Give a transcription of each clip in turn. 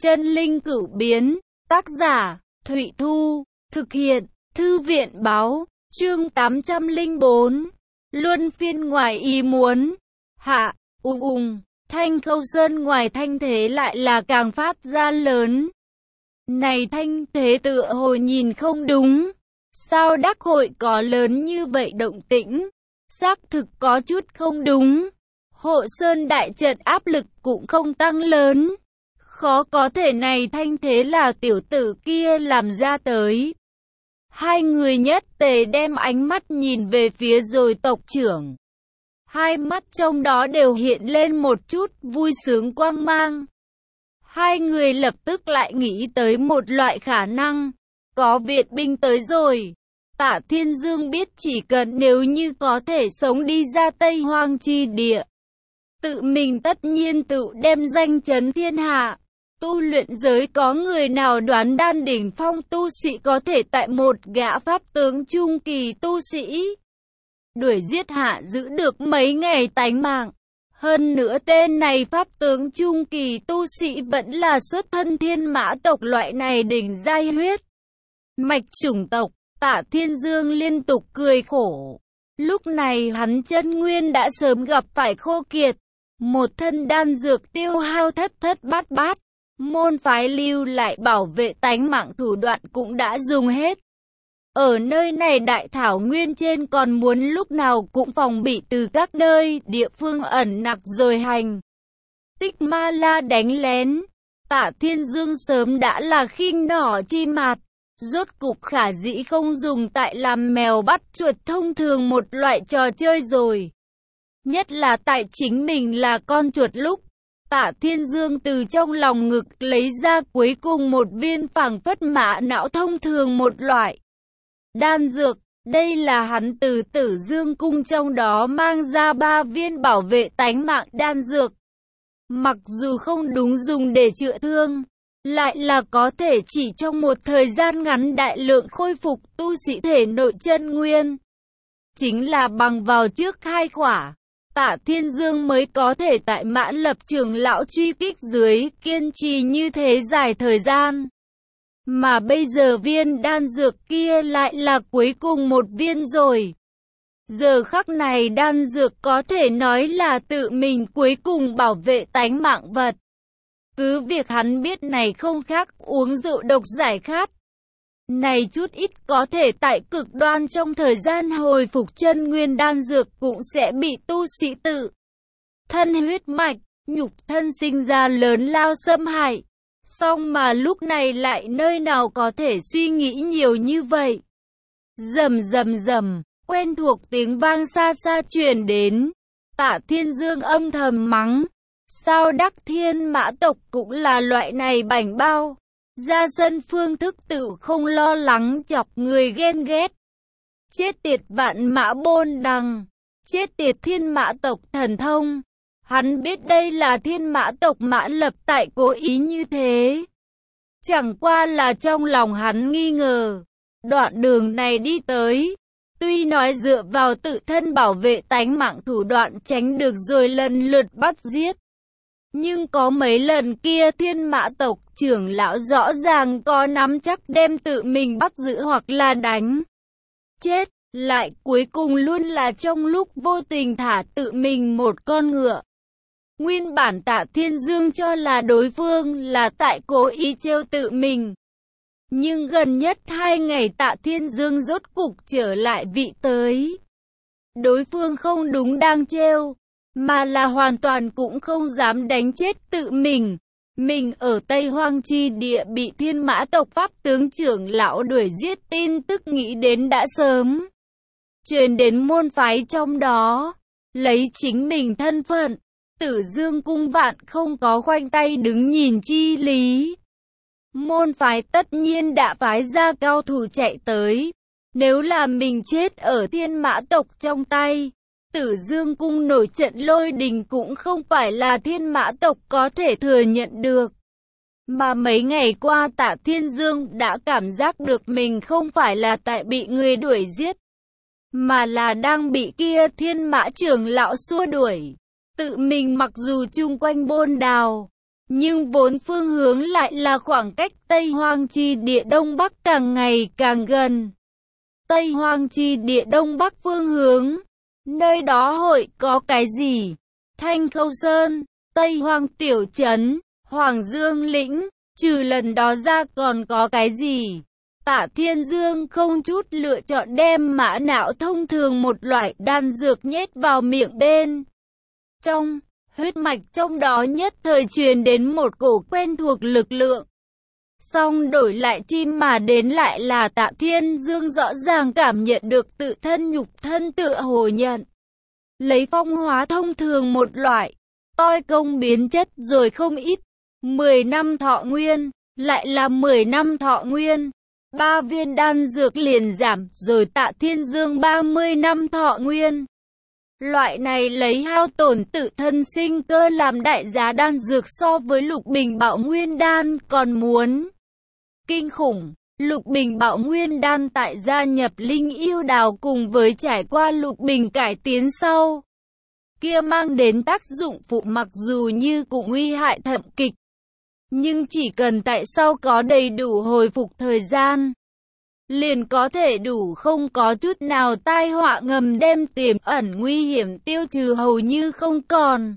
Chân linh cửu biến, tác giả, Thụy Thu, thực hiện, Thư viện báo, chương 804, luân phiên ngoài ý muốn, hạ, thanh Khâu Sơn ngoài thanh thế lại là càng phát ra lớn. Này thanh thế tựa hồ nhìn không đúng, sao đắc hội có lớn như vậy động tĩnh, xác thực có chút không đúng. Hộ Sơn đại trận áp lực cũng không tăng lớn. Khó có thể này thanh thế là tiểu tử kia làm ra tới. Hai người nhất tề đem ánh mắt nhìn về phía rồi tộc trưởng. Hai mắt trong đó đều hiện lên một chút vui sướng quang mang. Hai người lập tức lại nghĩ tới một loại khả năng. Có viện binh tới rồi. Tạ Thiên Dương biết chỉ cần nếu như có thể sống đi ra Tây Hoang chi địa, tự mình tất nhiên tự đem danh chấn thiên hạ. Tu luyện giới có người nào đoán đan đỉnh phong tu sĩ có thể tại một gã pháp tướng trung kỳ tu sĩ đuổi giết hạ giữ được mấy ngày tánh mạng. Hơn nữa tên này pháp tướng trung kỳ tu sĩ vẫn là xuất thân thiên mã tộc loại này đỉnh giai huyết mạch chủng tộc. Tạ Thiên Dương liên tục cười khổ. Lúc này hắn chân nguyên đã sớm gặp phải khô kiệt. Một thân đan dược tiêu hao thất bát bát. Môn phái lưu lại bảo vệ tánh mạng thủ đoạn cũng đã dùng hết. Ở nơi này đại thảo nguyên trên còn muốn lúc nào cũng phòng bị từ các nơi địa phương ẩn nặc rồi hành tích ma la đánh lén. Tạ Thiên Dương sớm đã là khinh nỏ chi mạt. Rốt cục khả dĩ không dùng tại làm mèo bắt chuột thông thường một loại trò chơi rồi. Nhất là tại chính mình là con chuột lúc. Tạ Thiên Dương từ trong lòng ngực lấy ra cuối cùng một viên phảng phất mã não thông thường một loại đan dược. Đây là hắn từ Tử Dương cung trong đó mang ra 3 viên bảo vệ tánh mạng đan dược. Mặc dù không đúng dùng để chữa thương, lại là có thể chỉ trong một thời gian ngắn đại lượng khôi phục tu sĩ thể nội chân nguyên. Chính là bằng vào trước 2 khỏa, Tạ Thiên Dương mới có thể tại Mã Lập trưởng lão truy kích dưới kiên trì như thế dài thời gian. Mà bây giờ viên đan dược kia lại là cuối cùng một viên rồi. Giờ khắc này đan dược có thể nói là tự mình cuối cùng bảo vệ tánh mạng vật. Cứ việc hắn biết này không khác uống rượu độc giải khát. Này chút ít có thể tại cực đoan trong thời gian hồi phục chân nguyên đan dược cũng sẽ bị tu sĩ tự thân huyết mạch, nhục thân sinh ra lớn lao xâm hại. Song mà lúc này lại nơi nào có thể suy nghĩ nhiều như vậy. Rầm rầm rầm, quen thuộc tiếng vang xa xa truyền đến. Tạ Thiên Dương âm thầm mắng. Sao đắc thiên mã tộc cũng là loại này bảnh bao. Ra sân phương thức tự không lo lắng chọc người ghen ghét. Chết tiệt vạn mã bôn đằng. Chết tiệt thiên mã tộc thần thông. Hắn biết đây là thiên mã tộc Mã Lập tại cố ý như thế. Chẳng qua là trong lòng hắn nghi ngờ. Đoạn đường này đi tới. Tuy nói dựa vào tự thân bảo vệ tánh mạng thủ đoạn tránh được rồi lần lượt bắt giết. Nhưng có mấy lần kia thiên mã tộc trưởng lão rõ ràng có nắm chắc đem tự mình bắt giữ hoặc là đánh chết, lại cuối cùng luôn là trong lúc vô tình thả tự mình một con ngựa. Nguyên bản Tạ Thiên Dương cho là đối phương là tại cố ý trêu tự mình. Nhưng gần nhất 2 ngày Tạ Thiên Dương rốt cục trở lại vị tới. Đối phương không đúng đang trêu, mà là hoàn toàn cũng không dám đánh chết tự mình. Mình ở Tây Hoang chi địa bị thiên mã tộc pháp tướng trưởng lão đuổi giết tin tức nghĩ đến đã sớm truyền đến môn phái trong đó. Lấy chính mình thân phận, Tử Dương cung vạn không có khoanh tay đứng nhìn chi lý. Môn phái tất nhiên đã phái ra cao thủ chạy tới. Nếu là mình chết ở thiên mã tộc trong tay, Tử Dương cung nổi trận lôi đình cũng không phải là thiên mã tộc có thể thừa nhận được. Mà mấy ngày qua Tạ Thiên Dương đã cảm giác được mình không phải là tại bị người đuổi giết, mà là đang bị kia thiên mã trưởng lão xua đuổi. Tự mình mặc dù chung quanh bôn đào, Nhưng vốn phương hướng lại là khoảng cách Tây Hoang chi địa Đông Bắc càng ngày càng gần. Tây Hoang chi địa Đông Bắc phương hướng, nơi đó hội có cái gì? Thanh Khâu Sơn, Tây Hoang tiểu trấn, Hoàng Dương lĩnh, trừ lần đó ra còn có cái gì? Tạ Thiên Dương không chút lựa chọn đem mã não thông thường một loại đan dược nhét vào miệng bên trong, huyết mạch trong đó nhất thời truyền đến một cổ quen thuộc lực lượng. Song đổi lại chim mà đến lại là Tạ Thiên Dương rõ ràng cảm nhận được tự thân nhục thân tựa hồ nhận lấy phong hóa thông thường một loại, toi công biến chất rồi không ít. 10 năm thọ nguyên, lại là 10 năm thọ nguyên. 3 viên đan dược liền giảm rồi Tạ Thiên Dương 30 năm thọ nguyên. Loại này lấy hao tổn tự thân sinh cơ làm đại giá đan dược so với Lục Bình Bạo Nguyên đan còn muốn kinh khủng. Lục Bình Bạo Nguyên đan tại gia nhập Linh Yêu Đào cùng với trải qua Lục Bình cải tiến sau kia mang đến tác dụng phụ mặc dù như cũng nguy hại thậm kịch, nhưng chỉ cần tại sau có đầy đủ hồi phục thời gian, liền có thể đủ không có chút nào tai họa ngầm đem tiềm ẩn nguy hiểm tiêu trừ hầu như không còn.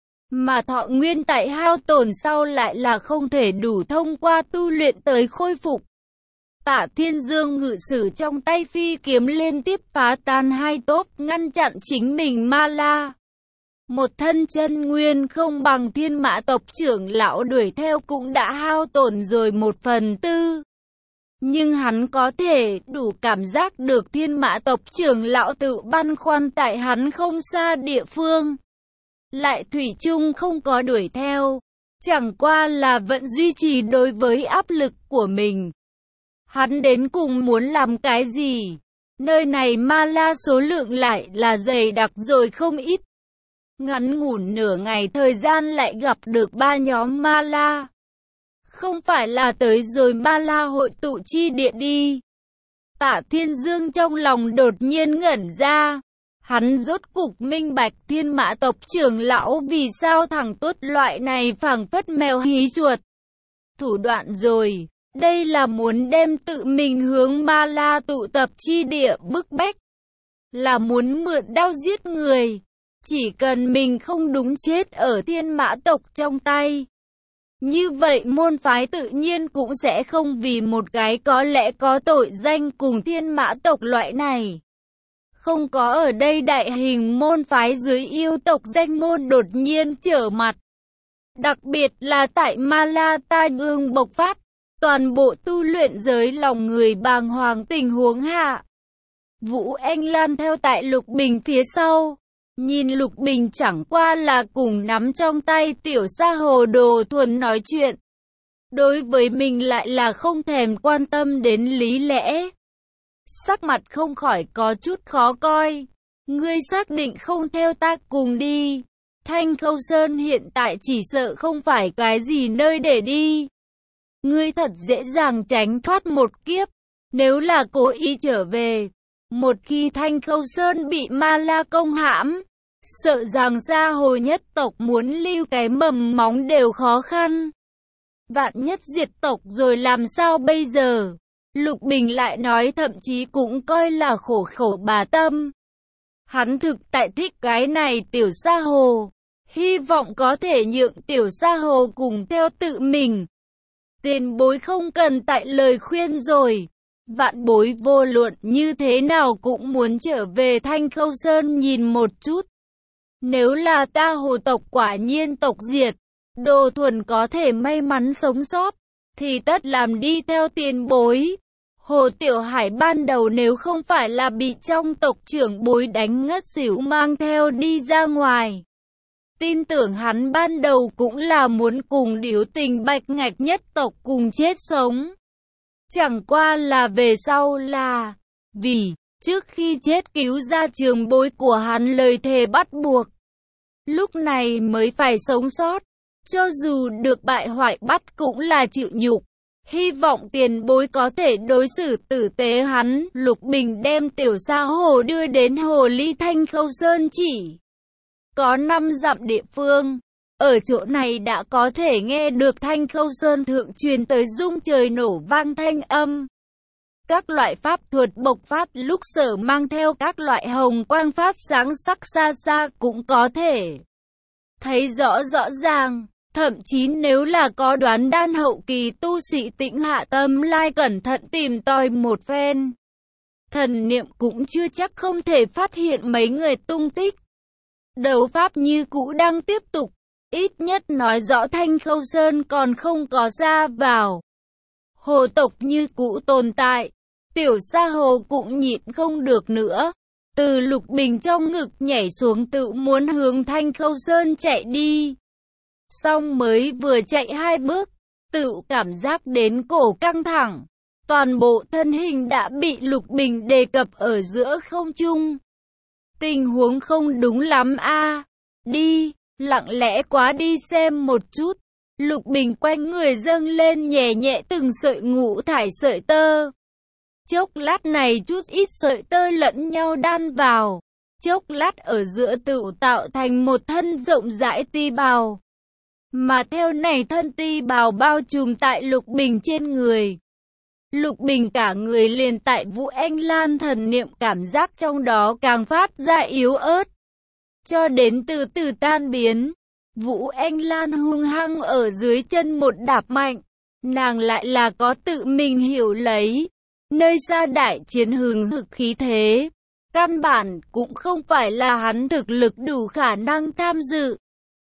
Mà thọ nguyên tại hao tổn sau lại là không thể đủ thông qua tu luyện tới khôi phục. Tạ Thiên Dương ngự sử trong tay phi kiếm liên tiếp phá tan hai tốp ngăn chặn chính mình Ma La. Một thân chân nguyên không bằng Thiên Mã tộc trưởng lão đuổi theo cũng đã hao tổn rồi 1/4. Nhưng hắn có thể đủ cảm giác được Thiên Mã tộc trưởng lão tự băn khoăn tại hắn không xa địa phương. Lại thủy chung không có đuổi theo, chẳng qua là vẫn duy trì đối với áp lực của mình. Hắn đến cùng muốn làm cái gì? Nơi này Ma La số lượng lại là dày đặc rồi không ít. Ngắn ngủn nửa ngày thời gian lại gặp được 3 nhóm Ma La. Không phải là tới rồi Ma La hội tụ chi địa đi. Tạ Thiên Dương trong lòng đột nhiên ngẩn ra. Hắn rốt cục minh bạch Thiên Mã tộc trưởng lão vì sao thằng tốt loại này phảng phất mèo hí chuột thủ đoạn rồi. Đây là muốn đem tự mình hướng Ma La tụ tập chi địa bức bách. Là muốn mượn đao giết người. Chỉ cần mình không đúng chết ở Thiên Mã tộc trong tay. Như vậy môn phái tự nhiên cũng sẽ không vì một cái có lẽ có tội danh cùng Thiên Mã tộc loại này. Không có ở đây đại hình môn phái dưới yêu tộc danh môn đột nhiên trở mặt. Đặc biệt là tại Ma La tai ương bộc phát, toàn bộ tu luyện giới lòng người bàng hoàng tình huống hạ. Vũ Anh Lan theo tại Lục Bình phía sau. Nhìn Lục Bình chẳng qua là cùng nắm trong tay tiểu sa hồ đồ thuần nói chuyện. Đối với mình lại là không thèm quan tâm đến lý lẽ. Sắc mặt không khỏi có chút khó coi. Ngươi xác định không theo ta cùng đi. Thanh Khâu Sơn hiện tại chỉ sợ không phải cái gì nơi để đi. Ngươi thật dễ dàng tránh thoát một kiếp. Nếu là cố ý trở về, một khi Thanh Khâu Sơn bị Ma La công hãm, sợ rằng gia hồ nhất tộc muốn lưu cái mầm móng đều khó khăn. Vạn nhất diệt tộc rồi làm sao bây giờ? Lục Bình lại nói thậm chí cũng coi là khổ khổ bà tâm. Hắn thực tại thích cái này tiểu sa hồ. Hy vọng có thể nhượng tiểu sa hồ cùng theo tự mình. Tiền bối không cần tại lời khuyên rồi. Vạn bối vô luận như thế nào cũng muốn trở về Thanh Khâu Sơn nhìn một chút. Nếu là ta hồ tộc quả nhiên tộc diệt, Đồ Thuần có thể may mắn sống sót, thì tất làm đi theo tiền bối. Hồ Tiểu Hải ban đầu nếu không phải là bị trong tộc trưởng bối đánh ngất xỉu mang theo đi ra ngoài. Tin tưởng hắn ban đầu cũng là muốn cùng Điếu Tình Bạch Ngạch nhất tộc cùng chết sống. Chẳng qua là về sau là vì trước khi chết cứu ra trường bối của hắn lời thề bắt buộc. Lúc này mới phải sống sót. Cho dù được bại hoại bắt cũng là chịu nhục. Hy vọng tiền bối có thể đối xử tử tế hắn. Lục Bình đem tiểu sa hồ đưa đến hồ ly Thanh Khâu Sơn chỉ có 5 dặm địa phương. Ở chỗ này đã có thể nghe được Thanh Khâu Sơn thượng truyền tới rung trời nổ vang thanh âm. Các loại pháp thuật bộc phát lúc Sở mang theo các loại hồng quang phát sáng sắc xa xa cũng có thể thấy rõ ràng. Thậm chí nếu là có đoán đan hậu kỳ tu sĩ tĩnh hạ tâm lai cẩn thận tìm tòi một phen, thần niệm cũng chưa chắc không thể phát hiện mấy người tung tích. Đấu pháp như cũ đang tiếp tục, ít nhất nói rõ Thanh Khâu Sơn còn không có ra vào. Hồ tộc như cũ tồn tại, Tiểu Sa Hồ cũng nhịn không được nữa. Từ Lục Bình trong ngực nhảy xuống tự muốn hướng Thanh Khâu Sơn chạy đi. Xong mới vừa chạy 2 bước, tự cảm giác đến cổ căng thẳng. Toàn bộ thân hình đã bị Lục Bình đề cập ở giữa không trung. Tình huống không đúng lắm a. Đi, lặng lẽ quá đi xem một chút. Lục Bình quanh người dâng lên nhẹ nhẹ từng sợi ngũ thải sợi tơ. Chốc lát này chút ít sợi tơ lẫn nhau đan vào. Chốc lát ở giữa tự tạo thành một thân rộng rãi ti bào. Mà theo này thân ti bào bao trùm tại Lục Bình trên người. Lục Bình cả người liền tại Vũ Anh Lan thần niệm cảm giác trong đó càng phát ra yếu ớt. Cho đến từ từ tan biến. Vũ Anh Lan hung hăng ở dưới chân một đạp mạnh. Nàng lại là có tự mình hiểu lấy. Nơi xa đại chiến hừng hực khí thế. Căn bản cũng không phải là hắn thực lực đủ khả năng tham dự.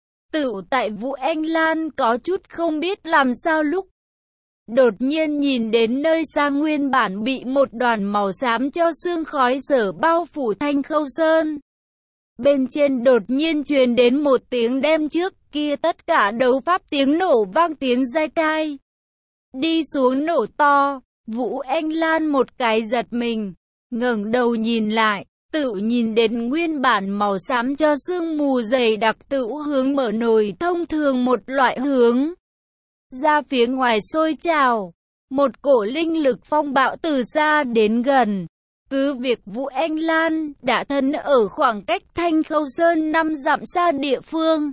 Tự tại Vũ Anh Lan có chút không biết làm sao lúc đột nhiên nhìn đến nơi xa nguyên bản bị một đoàn màu xám cho sương khói sở bao phủ Thanh Khâu Sơn. Bên trên đột nhiên truyền đến một tiếng đem trước kia tất cả đấu pháp tiếng nổ vang tiếng dai cai. Đi xuống nổ to, Vũ Anh Lan một cái giật mình, ngẩng đầu nhìn lại. Tự nhìn đến nguyên bản màu xám cho sương mù dày đặc tự hướng mở nồi thông thường một loại hướng. Ra phía ngoài sôi trào, một cổ linh lực phong bạo từ xa đến gần. Cứ việc Vũ Anh Lan đã thân ở khoảng cách Thanh Khâu Sơn 5 dặm xa địa phương.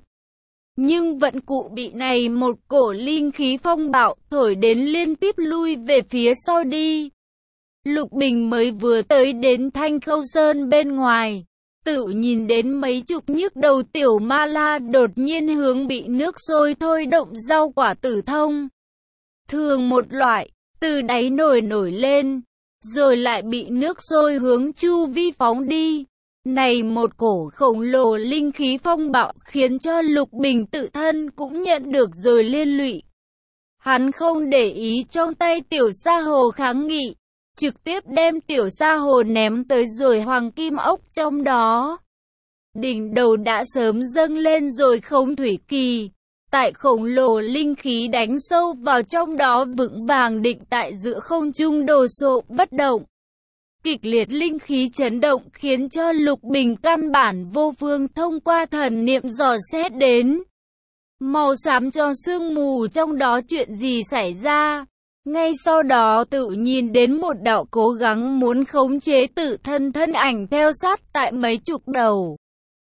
Nhưng vẫn cụ bị này một cổ linh khí phong bạo thổi đến liên tiếp lui về phía sau đi. Lục Bình mới vừa tới đến Thanh Khâu Sơn bên ngoài, tự nhìn đến mấy chục nhức đầu tiểu ma la đột nhiên hướng bị nước sôi thôi động rau quả tử thông. Thường một loại, từ đáy nổi lên, rồi lại bị nước sôi hướng chu vi phóng đi. Này một cổ khổng lồ linh khí phong bạo khiến cho Lục Bình tự thân cũng nhận được rồi liên lụy. Hắn không để ý trong tay Tiểu Sa Hồ kháng nghị. Trực tiếp đem Tiểu Sa Hồ ném tới rồi hoàng kim ốc trong đó. Đỉnh đầu đã sớm dâng lên rồi không thủy kỳ. Tại khổng lồ linh khí đánh sâu vào trong đó vững vàng định tại giữa không trung đồ sộ bất động. Kịch liệt linh khí chấn động khiến cho Lục Bình căn bản vô phương thông qua thần niệm dò xét đến. Màu xám cho sương mù trong đó chuyện gì xảy ra. Ngay sau đó tự nhìn đến một đạo cố gắng muốn khống chế tự thân thân ảnh theo sát tại mấy chục đầu.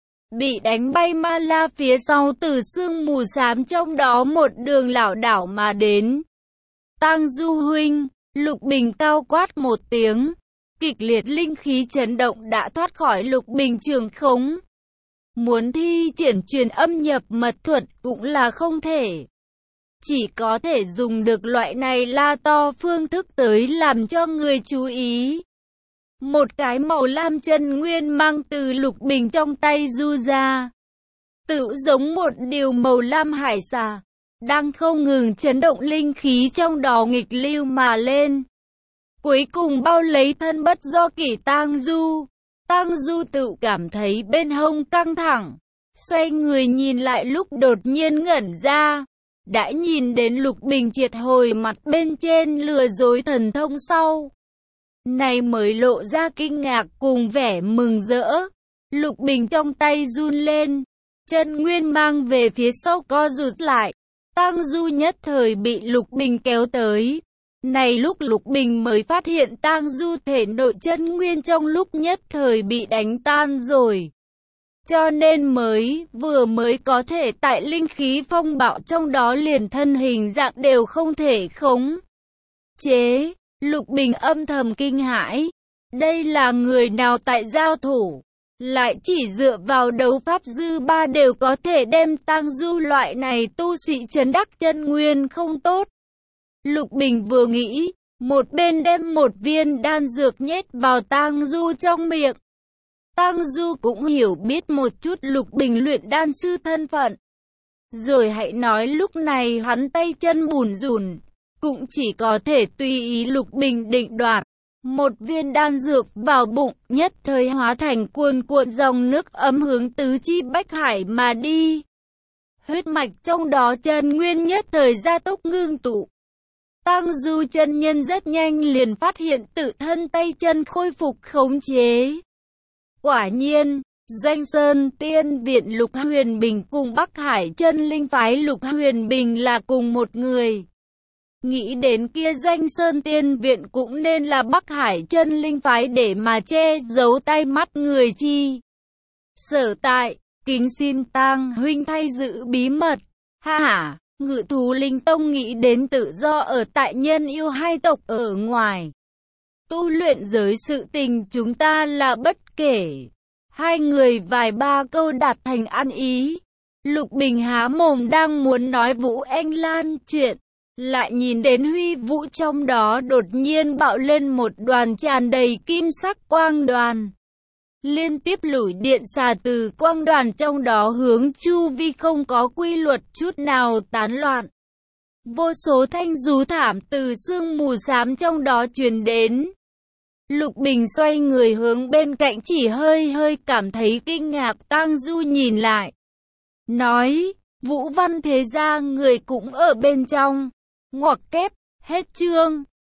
Bị đánh bay ma la phía sau từ sương mù xám trong đó một đường lảo đảo mà đến. Tang Du huynh, Lục Bình cao quát một tiếng. Kịch liệt linh khí chấn động đã thoát khỏi Lục Bình trường khống. Muốn thi triển truyền âm nhập mật thuật cũng là không thể. Chỉ có thể dùng được loại này la to phương thức tới làm cho người chú ý. Một cái màu lam chân nguyên mang từ Lục Bình trong tay du ra. Tự giống một điều màu lam hải xà, đang không ngừng chấn động linh khí trong đó nghịch lưu mà lên. Cuối cùng bao lấy thân bất do kỷ Tang Du. Tang Du tự cảm thấy bên hông căng thẳng. Xoay người nhìn lại lúc đột nhiên ngẩn ra. Đã nhìn đến Lục Bình triệt hồi mặt bên trên lừa dối thần thông sau. Này mới lộ ra kinh ngạc cùng vẻ mừng rỡ. Lục Bình trong tay run lên. Chân nguyên mang về phía sau co rụt lại. Tang Du nhất thời bị Lục Bình kéo tới. Này lúc Lục Bình mới phát hiện Tang Du thể nội chân nguyên trong lúc nhất thời bị đánh tan rồi. cho nên vừa mới có thể tại linh khí phong bạo trong đó liền thân hình dạng đều không thể khống chế. Lục Bình âm thầm kinh hãi, đây là người nào tại giao thủ, lại chỉ dựa vào đấu pháp dư ba đều có thể đem Tang Du loại này tu sĩ trấn đắc chân nguyên không tốt. Lục Bình vừa nghĩ, một bên đem một viên đan dược nhét vào Tang Du trong miệng. Tang Du cũng hiểu biết một chút Lục Bình luyện đan sư thân phận. Rồi hãy nói lúc này hắn tay chân bủn rủn, cũng chỉ có thể tùy ý Lục Bình định đoạt. Một viên đan dược vào bụng, nhất thời hóa thành cuồn cuộn dòng nước ấm hướng tứ chi bách hải mà đi. Huyết mạch trong đó chân nguyên nhất thời gia tốc ngưng tụ. Tang Du chân nhân rất nhanh liền phát hiện tự thân tay chân khôi phục khống chế. Quả nhiên, Doanh Sơn Tiên Viện Lục Huyền Bình cùng Bắc Hải Chân Linh phái Lục Huyền Bình là cùng một người. Nghĩ đến kia Doanh Sơn Tiên Viện cũng nên là Bắc Hải Chân Linh phái để mà che giấu tay mắt người chi. Sở tại, kính xin Tang huynh thay giữ bí mật. Ha ha, Ngự Thú Linh Tông nghĩ đến tự do ở tại Nhân Yêu hai tộc ở ngoài. Tu luyện giới sự tình chúng ta là bất kể. Hai người vài ba câu đạt thành ăn ý. Lục Bình há mồm đang muốn nói Vũ Anh Lan chuyện, lại nhìn đến huy vũ trong đó đột nhiên bạo lên một đoàn tràn đầy kim sắc quang đoàn. Liên tiếp lủi điện xà từ quang đoàn trong đó hướng chu vi không có quy luật chút nào tán loạn. Vô số thanh rú thảm từ sương mù xám trong đó truyền đến. Lục Bình xoay người hướng bên cạnh chỉ hơi cảm thấy kinh ngạc. Tang Du nhìn lại, nói, Vũ Văn thế gia người cũng ở bên trong. Ngoặc kép, hết chương.